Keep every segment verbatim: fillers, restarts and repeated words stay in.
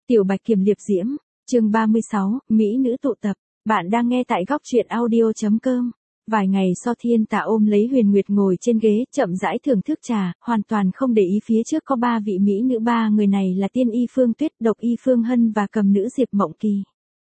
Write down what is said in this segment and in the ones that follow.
Tiểu Bạch Kiểm liệp diễm, chương ba mươi sáu, Mỹ nữ tụ tập. Bạn đang nghe tại góc truyện audio.com. Vài ngày sau Thiên Tà ôm lấy Huyền Nguyệt ngồi trên ghế, chậm rãi thưởng thức trà, hoàn toàn không để ý phía trước có ba vị mỹ nữ, ba người này là Tiên Y Phương Tuyết, Độc Y Phương Hân và Cầm Nữ Diệp Mộng Kỳ.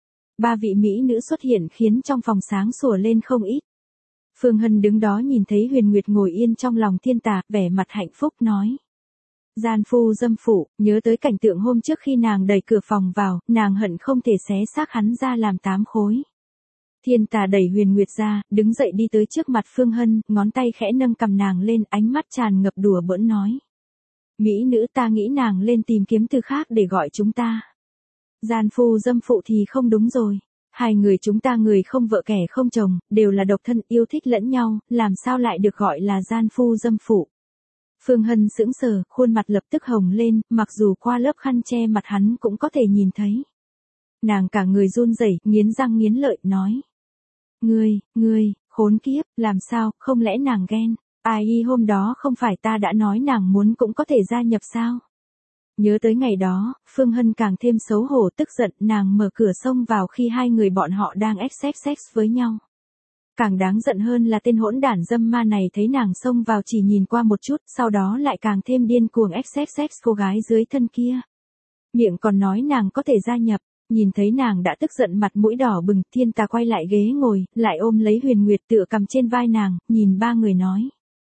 Ba vị mỹ nữ xuất hiện khiến trong phòng sáng sủa lên không ít. Phương Hân đứng đó nhìn thấy Huyền Nguyệt ngồi yên trong lòng Thiên Tà, vẻ mặt hạnh phúc nói: Gian phu dâm phụ, nhớ tới cảnh tượng hôm trước khi nàng đẩy cửa phòng vào, nàng hận không thể xé xác hắn ra làm tám khối. Thiên Tà đẩy Huyền Nguyệt ra, đứng dậy đi tới trước mặt Phương Hân, ngón tay khẽ nâng cầm nàng lên, ánh mắt tràn ngập đùa bỡn nói: Mỹ nữ, ta nghĩ nàng lên tìm kiếm từ khác để gọi chúng ta. Gian phu dâm phụ thì không đúng rồi. Hai người chúng ta người không vợ kẻ không chồng, đều là độc thân yêu thích lẫn nhau, làm sao lại được gọi là gian phu dâm phụ. Phương Hân sững sờ, khuôn mặt lập tức hồng lên, mặc dù qua lớp khăn che mặt hắn cũng có thể nhìn thấy. Nàng cả người run rẩy, nghiến răng nghiến lợi, nói: Ngươi, ngươi, khốn kiếp, làm sao, không lẽ nàng ghen? Ai y hôm đó không phải ta đã nói nàng muốn cũng có thể gia nhập sao? Nhớ tới ngày đó, Phương Hân càng thêm xấu hổ tức giận, nàng mở cửa xông vào khi hai người bọn họ đang sex sex với nhau. Càng đáng giận hơn là tên hỗn đản dâm ma này thấy nàng xông vào chỉ nhìn qua một chút, sau đó lại càng thêm điên cuồng sex sex cô gái dưới thân kia. Miệng còn nói nàng có thể gia nhập, nhìn thấy nàng đã tức giận mặt mũi đỏ bừng, Thiên Tà quay lại ghế ngồi, lại ôm lấy Huyền Nguyệt tựa cầm trên vai nàng, nhìn ba người nói: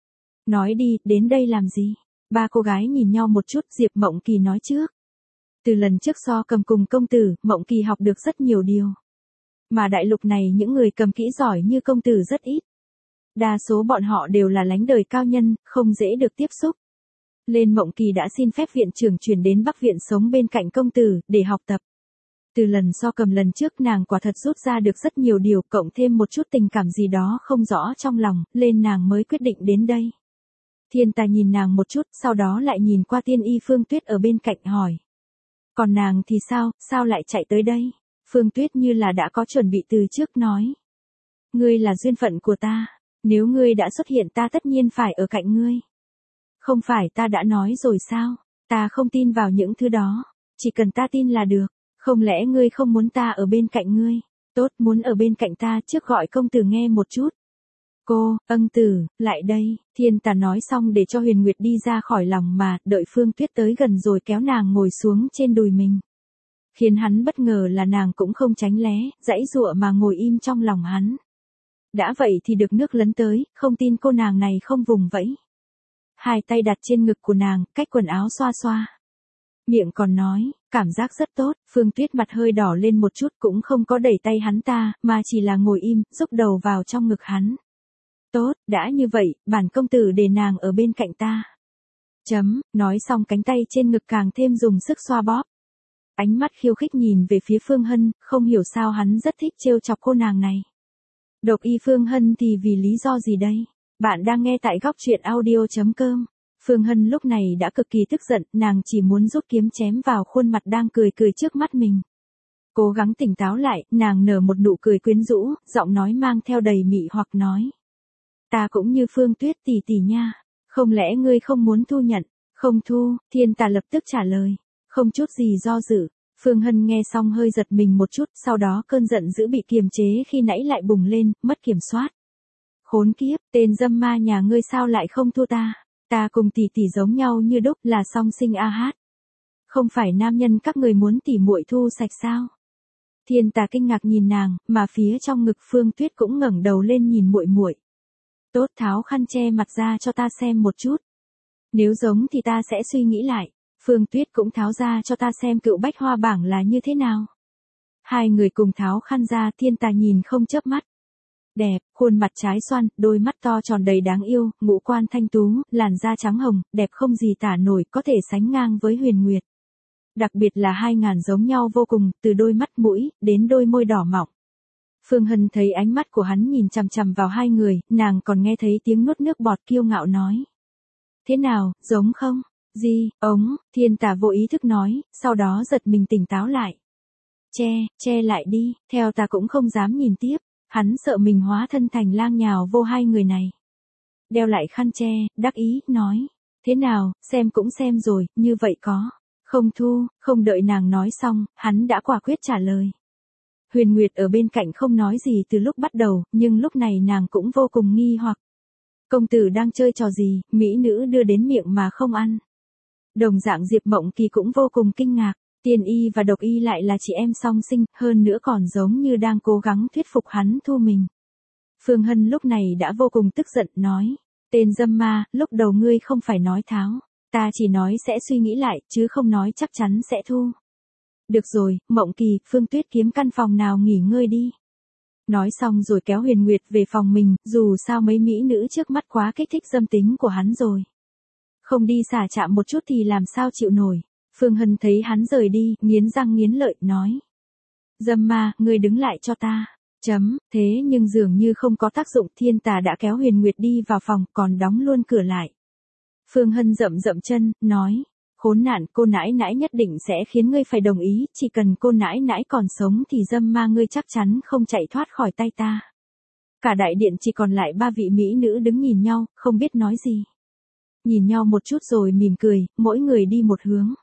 Nói đi, đến đây làm gì? Ba cô gái nhìn nhau một chút, Diệp Mộng Kỳ nói trước. Từ lần trước so cầm cùng công tử, Mộng Kỳ học được rất nhiều điều. Mà đại lục này những người cầm kỹ giỏi như công tử rất ít. Đa số bọn họ đều là lánh đời cao nhân, không dễ được tiếp xúc. Lên Mộng Kỳ đã xin phép viện trưởng chuyển đến Bắc Viện sống bên cạnh công tử, để học tập. Từ lần so cầm lần trước nàng quả thật rút ra được rất nhiều điều, cộng thêm một chút tình cảm gì đó không rõ trong lòng, lên nàng mới quyết định đến đây. Thiên Tà nhìn nàng một chút, sau đó lại nhìn qua Tiên Y Phương Tuyết ở bên cạnh hỏi: Còn nàng thì sao, sao lại chạy tới đây? Phương Tuyết như là đã có chuẩn bị từ trước nói: Ngươi là duyên phận của ta, nếu ngươi đã xuất hiện ta tất nhiên phải ở cạnh ngươi. Không phải ta đã nói rồi sao, ta không tin vào những thứ đó, chỉ cần ta tin là được, không lẽ ngươi không muốn ta ở bên cạnh ngươi? Tốt, muốn ở bên cạnh ta trước gọi công tử nghe một chút. Cô, ân tử, lại đây, Thiên Tà nói xong để cho Huyền Nguyệt đi ra khỏi lòng mà, đợi Phương Tuyết tới gần rồi kéo nàng ngồi xuống trên đùi mình. Khiến hắn bất ngờ là nàng cũng không tránh né, dãy dụa mà ngồi im trong lòng hắn. Đã vậy thì được nước lấn tới, không tin cô nàng này không vùng vẫy. Hai tay đặt trên ngực của nàng, cách quần áo xoa xoa. Miệng còn nói, cảm giác rất tốt, Phương Tuyết mặt hơi đỏ lên một chút cũng không có đẩy tay hắn ta, mà chỉ là ngồi im, rúc đầu vào trong ngực hắn. Tốt, đã như vậy, bản công tử để nàng ở bên cạnh ta. Chấm, nói xong cánh tay trên ngực càng thêm dùng sức xoa bóp. Ánh mắt khiêu khích nhìn về phía Phương Hân, không hiểu sao hắn rất thích trêu chọc cô nàng này. Độc Y Phương Hân thì vì lý do gì đây? Bạn đang nghe tại góc truyện audio.com. Phương Hân lúc này đã cực kỳ tức giận, nàng chỉ muốn rút kiếm chém vào khuôn mặt đang cười cười trước mắt mình. Cố gắng tỉnh táo lại, nàng nở một nụ cười quyến rũ, giọng nói mang theo đầy mị hoặc nói: Ta cũng như Phương Tuyết tỷ tỷ nha, không lẽ ngươi không muốn thu nhận? Không thu, Thiên Tà lập tức trả lời, không chút gì do dự. Phương Hân nghe xong hơi giật mình một chút, sau đó cơn giận dữ bị kiềm chế khi nãy lại bùng lên, mất kiểm soát. Khốn kiếp, tên dâm ma nhà ngươi sao lại không thua ta? Ta cùng tỷ tỷ giống nhau như đúc, là song sinh a hát. Không phải nam nhân các người muốn tỉ muội thu sạch sao? Thiên Tà kinh ngạc nhìn nàng, mà phía trong ngực Phương Tuyết cũng ngẩng đầu lên nhìn muội muội. Tốt, tháo khăn che mặt ra cho ta xem một chút. Nếu giống thì ta sẽ suy nghĩ lại. Phương Tuyết cũng tháo ra cho ta xem cựu bách hoa bảng là như thế nào. Hai người cùng tháo khăn ra, Thiên Tà nhìn không chớp mắt. Đẹp, khuôn mặt trái xoan, đôi mắt to tròn đầy đáng yêu, ngũ quan thanh tú, làn da trắng hồng, đẹp không gì tả nổi, có thể sánh ngang với Huyền Nguyệt. Đặc biệt là hai ngàn giống nhau vô cùng, từ đôi mắt mũi, đến đôi môi đỏ mọng. Phương Hân thấy ánh mắt của hắn nhìn chằm chằm vào hai người, nàng còn nghe thấy tiếng nuốt nước bọt kiêu ngạo nói: Thế nào, giống không? Gì, ống, Thiên Tà vô ý thức nói, sau đó giật mình tỉnh táo lại. Che, che lại đi, theo ta cũng không dám nhìn tiếp, hắn sợ mình hóa thân thành lang nhào vô hai người này. Đeo lại khăn che, đắc ý, nói: Thế nào, xem cũng xem rồi, như vậy có Không thu, không đợi nàng nói xong, hắn đã quả quyết trả lời. Huyền Nguyệt ở bên cạnh không nói gì từ lúc bắt đầu, nhưng lúc này nàng cũng vô cùng nghi hoặc. Công tử đang chơi trò gì, mỹ nữ đưa đến miệng mà không ăn. Đồng dạng Diệp Mộng Kỳ cũng vô cùng kinh ngạc, Tiên Y và Độc Y lại là chị em song sinh, hơn nữa còn giống như đang cố gắng thuyết phục hắn thu mình. Phương Hân lúc này đã vô cùng tức giận, nói, tên dâm ma, lúc đầu ngươi không phải nói tháo, ta chỉ nói sẽ suy nghĩ lại, chứ không nói chắc chắn sẽ thu. Được rồi, Mộng Kỳ, Phương Tuyết kiếm căn phòng nào nghỉ ngơi đi. Nói xong rồi kéo Huyền Nguyệt về phòng mình, dù sao mấy mỹ nữ trước mắt quá kích thích dâm tính của hắn rồi. Không đi xả chạm một chút thì làm sao chịu nổi. Phương Hân thấy hắn rời đi, nghiến răng nghiến lợi, nói. Dâm ma, ngươi đứng lại cho ta. Chấm, thế nhưng dường như không có tác dụng, Thiên Tà đã kéo Huyền Nguyệt đi vào phòng, còn đóng luôn cửa lại. Phương Hân rậm rậm chân, nói. Khốn nạn, cô nãi nãi nhất định sẽ khiến ngươi phải đồng ý, chỉ cần cô nãi nãi còn sống thì dâm ma ngươi chắc chắn không chạy thoát khỏi tay ta. Cả đại điện chỉ còn lại ba vị mỹ nữ đứng nhìn nhau, không biết nói gì. Nhìn nhau một chút rồi mỉm cười, mỗi người đi một hướng.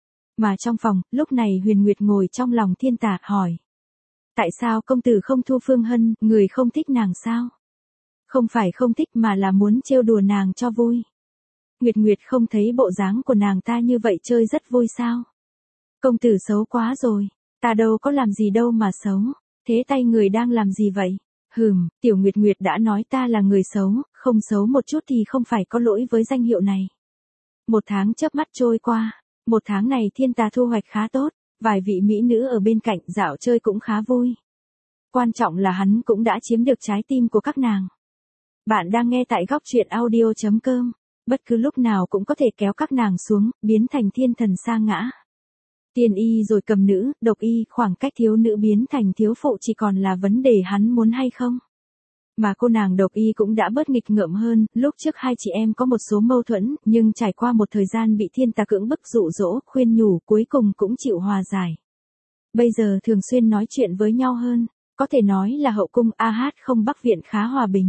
Mà trong phòng, lúc này Huyền Nguyệt ngồi trong lòng Thiên Tà, hỏi. Tại sao công tử không thu Phương Hân, người không thích nàng sao? Không phải không thích mà là muốn trêu đùa nàng cho vui. Nguyệt Nguyệt không thấy bộ dáng của nàng ta như vậy chơi rất vui sao? Công tử xấu quá rồi, ta đâu có làm gì đâu mà xấu, thế tay người đang làm gì vậy? Hừm, Tiểu Nguyệt Nguyệt đã nói ta là người xấu, không xấu một chút thì không phải có lỗi với danh hiệu này. Một tháng chớp mắt trôi qua, một tháng này Thiên Tà thu hoạch khá tốt, vài vị mỹ nữ ở bên cạnh dạo chơi cũng khá vui. Quan trọng là hắn cũng đã chiếm được trái tim của các nàng. Bạn đang nghe tại góc truyện audio chấm com. Bất cứ lúc nào cũng có thể kéo các nàng xuống, biến thành thiên thần sa ngã. Tiên Y rồi cầm nữ, Độc Y, khoảng cách thiếu nữ biến thành thiếu phụ chỉ còn là vấn đề hắn muốn hay không. Mà cô nàng Độc Y cũng đã bớt nghịch ngợm hơn, lúc trước hai chị em có một số mâu thuẫn, nhưng trải qua một thời gian bị Thiên Tà cưỡng bức dụ dỗ, khuyên nhủ, cuối cùng cũng chịu hòa giải. Bây giờ thường xuyên nói chuyện với nhau hơn, có thể nói là hậu cung A Hát không Bắc Viện khá hòa bình.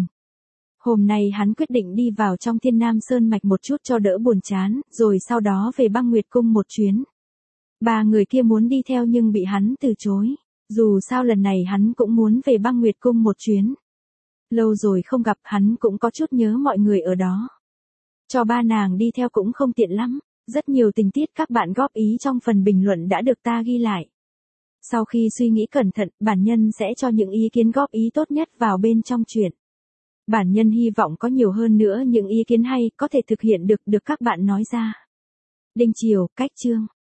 Hôm nay hắn quyết định đi vào trong Thiên Nam Sơn Mạch một chút cho đỡ buồn chán, rồi sau đó về Băng Nguyệt Cung một chuyến. Ba người kia muốn đi theo nhưng bị hắn từ chối. Dù sao lần này hắn cũng muốn về Băng Nguyệt Cung một chuyến. Lâu rồi không gặp, hắn cũng có chút nhớ mọi người ở đó. Cho ba nàng đi theo cũng không tiện lắm. Rất nhiều tình tiết các bạn góp ý trong phần bình luận đã được ta ghi lại. Sau khi suy nghĩ cẩn thận, bản nhân sẽ cho những ý kiến góp ý tốt nhất vào bên trong truyện. Bản nhân hy vọng có nhiều hơn nữa những ý kiến hay có thể thực hiện được được các bạn nói ra. Đinh Chiều, cách chương.